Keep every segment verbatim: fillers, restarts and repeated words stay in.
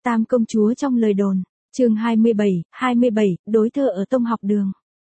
Tam công chúa trong lời đồn, chương hai mươi bảy, hai mươi bảy, đối thơ ở tông học đường.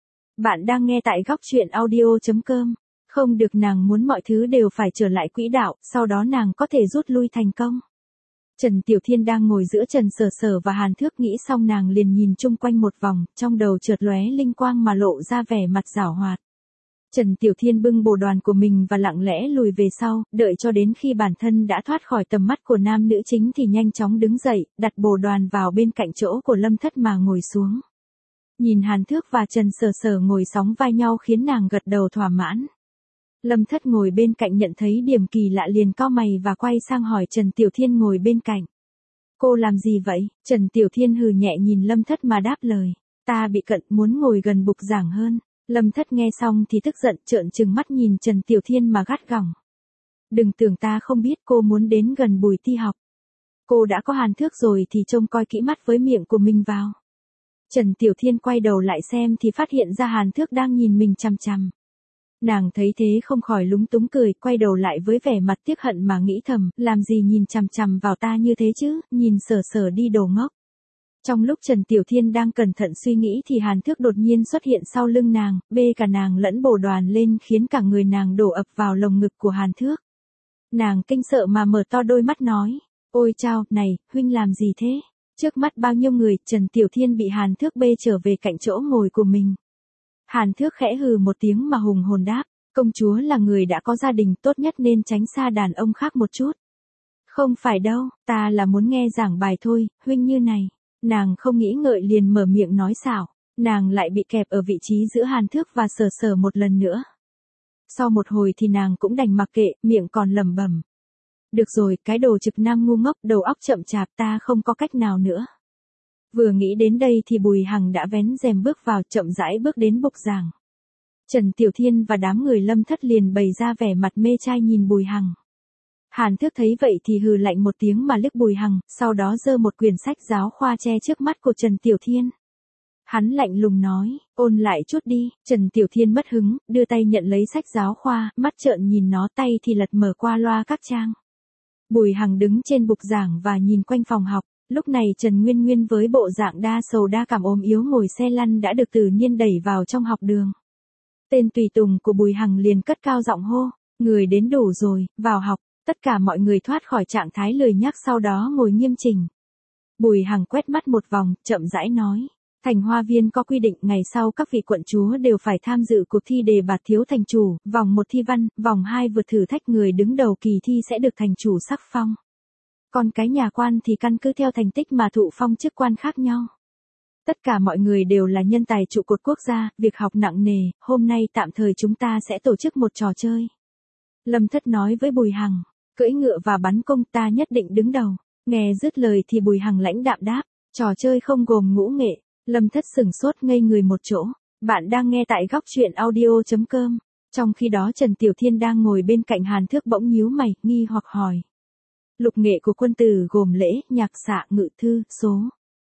Bạn đang nghe tại góc truyện audio chấm com. Không được, nàng muốn mọi thứ đều phải trở lại quỹ đạo, sau đó nàng có thể rút lui thành công. Trần Tiểu Thiên đang ngồi giữa Trần Sở Sở và Hàn Thước, nghĩ xong nàng liền nhìn chung quanh một vòng, trong đầu chợt lóe linh quang mà lộ ra vẻ mặt giảo hoạt. Trần Tiểu Thiên bưng bồ đoàn của mình và lặng lẽ lùi về sau, đợi cho đến khi bản thân đã thoát khỏi tầm mắt của nam nữ chính thì nhanh chóng đứng dậy, đặt bồ đoàn vào bên cạnh chỗ của Lâm Thất mà ngồi xuống. Nhìn Hàn Thước và Trần Sở Sở ngồi sóng vai nhau khiến nàng gật đầu thỏa mãn. Lâm Thất ngồi bên cạnh nhận thấy điểm kỳ lạ liền cau mày và quay sang hỏi Trần Tiểu Thiên ngồi bên cạnh. Cô làm gì vậy? Trần Tiểu Thiên hừ nhẹ nhìn Lâm Thất mà đáp lời. Ta bị cận, muốn ngồi gần bục giảng hơn. Lâm Thất nghe xong thì tức giận, trợn trừng mắt nhìn Trần Tiểu Thiên mà gắt gỏng. Đừng tưởng ta không biết cô muốn đến gần Bùi Ti học. Cô đã có Hàn Thước rồi thì trông coi kỹ mắt với miệng của mình vào. Trần Tiểu Thiên quay đầu lại xem thì phát hiện ra Hàn Thước đang nhìn mình chằm chằm. Nàng thấy thế không khỏi lúng túng cười, quay đầu lại với vẻ mặt tiếc hận mà nghĩ thầm, làm gì nhìn chằm chằm vào ta như thế chứ, nhìn Sở Sở đi đồ ngốc. Trong lúc Trần Tiểu Thiên đang cẩn thận suy nghĩ thì Hàn Thước đột nhiên xuất hiện sau lưng nàng, bê cả nàng lẫn bồ đoàn lên khiến cả người nàng đổ ập vào lồng ngực của Hàn Thước. Nàng kinh sợ mà mở to đôi mắt nói, ôi chao, này, huynh làm gì thế? Trước mắt bao nhiêu người, Trần Tiểu Thiên bị Hàn Thước bê trở về cạnh chỗ ngồi của mình. Hàn Thước khẽ hừ một tiếng mà hùng hồn đáp, công chúa là người đã có gia đình, tốt nhất nên tránh xa đàn ông khác một chút. Không phải đâu, ta là muốn nghe giảng bài thôi, huynh như này. Nàng không nghĩ ngợi liền mở miệng nói xảo, nàng lại bị kẹp ở vị trí giữa Hàn Thước và Sở Sở một lần nữa. Sau một hồi thì nàng cũng đành mặc kệ, miệng còn lẩm bẩm. Được rồi, cái đồ trực nam ngu ngốc, đầu óc chậm chạp, ta không có cách nào nữa. Vừa nghĩ đến đây thì Bùi Hằng đã vén rèm bước vào, chậm rãi bước đến bục giảng. Trần Tiểu Thiên và đám người Lâm Thất liền bày ra vẻ mặt mê trai nhìn Bùi Hằng. Hàn Thước thấy vậy thì hừ lạnh một tiếng mà liếc Bùi Hằng, sau đó giơ một quyển sách giáo khoa che trước mắt của Trần Tiểu Thiên. Hắn lạnh lùng nói, ôn lại chút đi. Trần Tiểu Thiên mất hứng, đưa tay nhận lấy sách giáo khoa, mắt trợn nhìn nó, tay thì lật mở qua loa các trang. Bùi Hằng đứng trên bục giảng và nhìn quanh phòng học. Lúc này Trần Nguyên Nguyên với bộ dạng đa sầu đa cảm ốm yếu ngồi xe lăn đã được Từ Niên đẩy vào trong học đường. Tên tùy tùng của Bùi Hằng liền cất cao giọng hô, người đến đủ rồi, vào học. Tất cả mọi người thoát khỏi trạng thái lười nhác sau đó ngồi nghiêm chỉnh. Bùi Hằng quét mắt một vòng, chậm rãi nói, Thành Hoa Viên có quy định ngày sau các vị quận chúa đều phải tham dự cuộc thi đề bạt thiếu thành chủ, vòng một thi văn, vòng hai vượt thử thách, người đứng đầu kỳ thi sẽ được thành chủ sắc phong. Còn cái nhà quan thì căn cứ theo thành tích mà thụ phong chức quan khác nhau. Tất cả mọi người đều là nhân tài trụ cột quốc gia, việc học nặng nề, hôm nay tạm thời chúng ta sẽ tổ chức một trò chơi. Lâm Thất nói với Bùi Hằng, cưỡi ngựa và bắn cung, ta nhất định đứng đầu. Nghe dứt lời thì Bùi Hằng lãnh đạm đáp, trò chơi không gồm ngũ nghệ. Lâm Thất sửng sốt ngây người một chỗ. Bạn đang nghe tại góc truyện audio chấm com. Trong khi đó Trần Tiểu Thiên đang ngồi bên cạnh Hàn Thước bỗng nhíu mày, nghi hoặc hỏi. Lục nghệ của quân tử gồm lễ, nhạc xạ, ngự thư, số.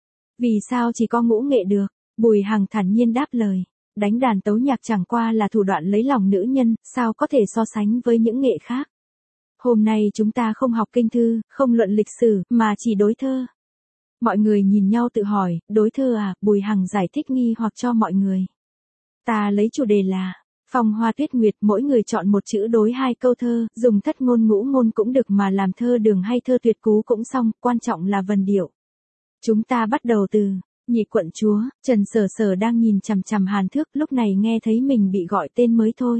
Vì sao chỉ có ngũ nghệ được? Bùi Hằng thản nhiên đáp lời. Đánh đàn tấu nhạc chẳng qua là thủ đoạn lấy lòng nữ nhân, sao có thể so sánh với những nghệ khác. Hôm nay chúng ta không học kinh thư, không luận lịch sử, mà chỉ đối thơ. Mọi người nhìn nhau tự hỏi, đối thơ à? Bùi Hằng giải thích nghi hoặc cho mọi người. Ta lấy chủ đề là Phong Hoa Tuyết Nguyệt, mỗi người chọn một chữ đối hai câu thơ, dùng thất ngôn ngũ ngôn cũng được mà làm thơ đường hay thơ tuyệt cú cũng xong, quan trọng là vần điệu. Chúng ta bắt đầu từ Nhị quận chúa. Trần Sở Sở đang nhìn chằm chằm Hàn Thước, lúc này nghe thấy mình bị gọi tên mới thôi.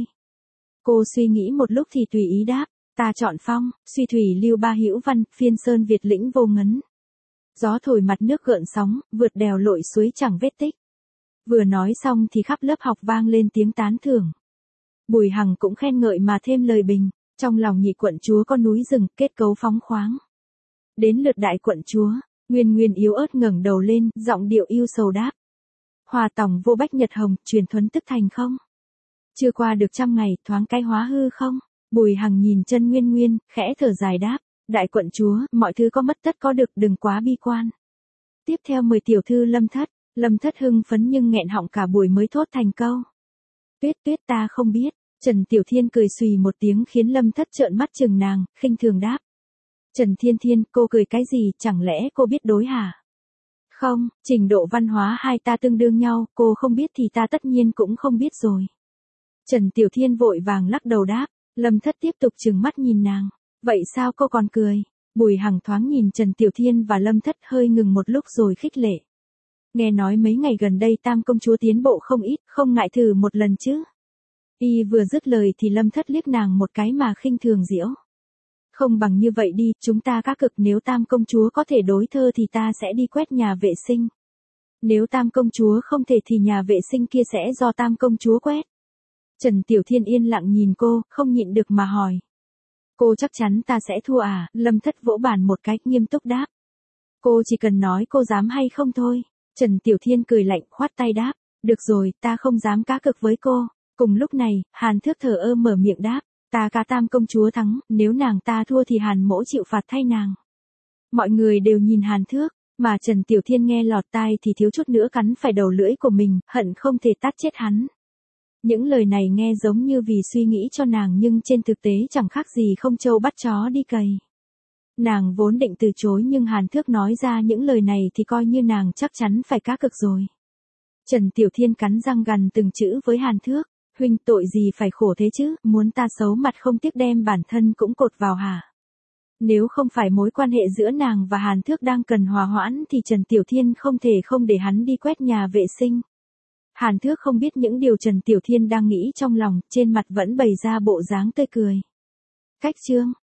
Cô suy nghĩ một lúc thì tùy ý đáp, ta chọn Phong, suy thủy lưu ba hữu văn, phiên sơn Việt lĩnh vô ngấn. Gió thổi mặt nước gợn sóng, vượt đèo lội suối chẳng vết tích. Vừa nói xong thì khắp lớp học vang lên tiếng tán thưởng. Bùi Hằng cũng khen ngợi mà thêm lời bình, trong lòng nhị quận chúa có núi rừng, kết cấu phóng khoáng. Đến lượt đại quận chúa, Nguyên Nguyên yếu ớt ngẩng đầu lên, giọng điệu yêu sầu đáp. Hòa tòng vô bách nhật hồng, truyền thuấn tức thành không? Chưa qua được trăm ngày, thoáng cái hóa hư không? Bùi Hằng nhìn chân Nguyên Nguyên, khẽ thở dài đáp. Đại quận chúa, mọi thứ có mất tất có được, đừng quá bi quan. Tiếp theo mời tiểu thư Lâm Thất. Lâm Thất hưng phấn nhưng nghẹn họng cả buổi mới thốt thành câu. Tuyết tuyết ta không biết. Trần Tiểu Thiên cười xùy một tiếng khiến Lâm Thất trợn mắt chừng nàng, khinh thường đáp. Trần Thiên Thiên, cô cười cái gì, chẳng lẽ cô biết đối hả? Không, trình độ văn hóa hai ta tương đương nhau, cô không biết thì ta tất nhiên cũng không biết rồi. Trần Tiểu Thiên vội vàng lắc đầu đáp, Lâm Thất tiếp tục trừng mắt nhìn nàng. Vậy sao cô còn cười? Bùi Hằng thoáng nhìn Trần Tiểu Thiên và Lâm Thất hơi ngừng một lúc rồi khích lệ. Nghe nói mấy ngày gần đây Tam công chúa tiến bộ không ít, không ngại thử một lần chứ. Y vừa dứt lời thì Lâm Thất liếc nàng một cái mà khinh thường giễu. Không bằng như vậy đi, chúng ta cá cực, nếu Tam công chúa có thể đối thơ thì ta sẽ đi quét nhà vệ sinh. Nếu Tam công chúa không thể thì nhà vệ sinh kia sẽ do Tam công chúa quét. Trần Tiểu Thiên yên lặng nhìn cô, không nhịn được mà hỏi. Cô chắc chắn ta sẽ thua à? Lâm Thất vỗ bàn một cái, nghiêm túc đáp. Cô chỉ cần nói cô dám hay không thôi. Trần Tiểu Thiên cười lạnh, khoát tay đáp. Được rồi, ta không dám cá cực với cô. Cùng lúc này, Hàn Thước thờ ơ mở miệng đáp. Ta cá Tam công chúa thắng, nếu nàng ta thua thì Hàn mỗ chịu phạt thay nàng. Mọi người đều nhìn Hàn Thước, mà Trần Tiểu Thiên nghe lọt tai thì thiếu chút nữa cắn phải đầu lưỡi của mình, hận không thể tát chết hắn. Những lời này nghe giống như vì suy nghĩ cho nàng nhưng trên thực tế chẳng khác gì không trâu bắt chó đi cày. Nàng vốn định từ chối nhưng Hàn Thước nói ra những lời này thì coi như nàng chắc chắn phải cá cực rồi. Trần Tiểu Thiên cắn răng gằn từng chữ với Hàn Thước. Huynh, tội gì phải khổ thế chứ, muốn ta xấu mặt không tiếc đem bản thân cũng cột vào hả? Nếu không phải mối quan hệ giữa nàng và Hàn Thước đang cần hòa hoãn thì Trần Tiểu Thiên không thể không để hắn đi quét nhà vệ sinh. Hàn Thước không biết những điều Trần Tiểu Thiên đang nghĩ trong lòng, trên mặt vẫn bày ra bộ dáng tươi cười. Cách chương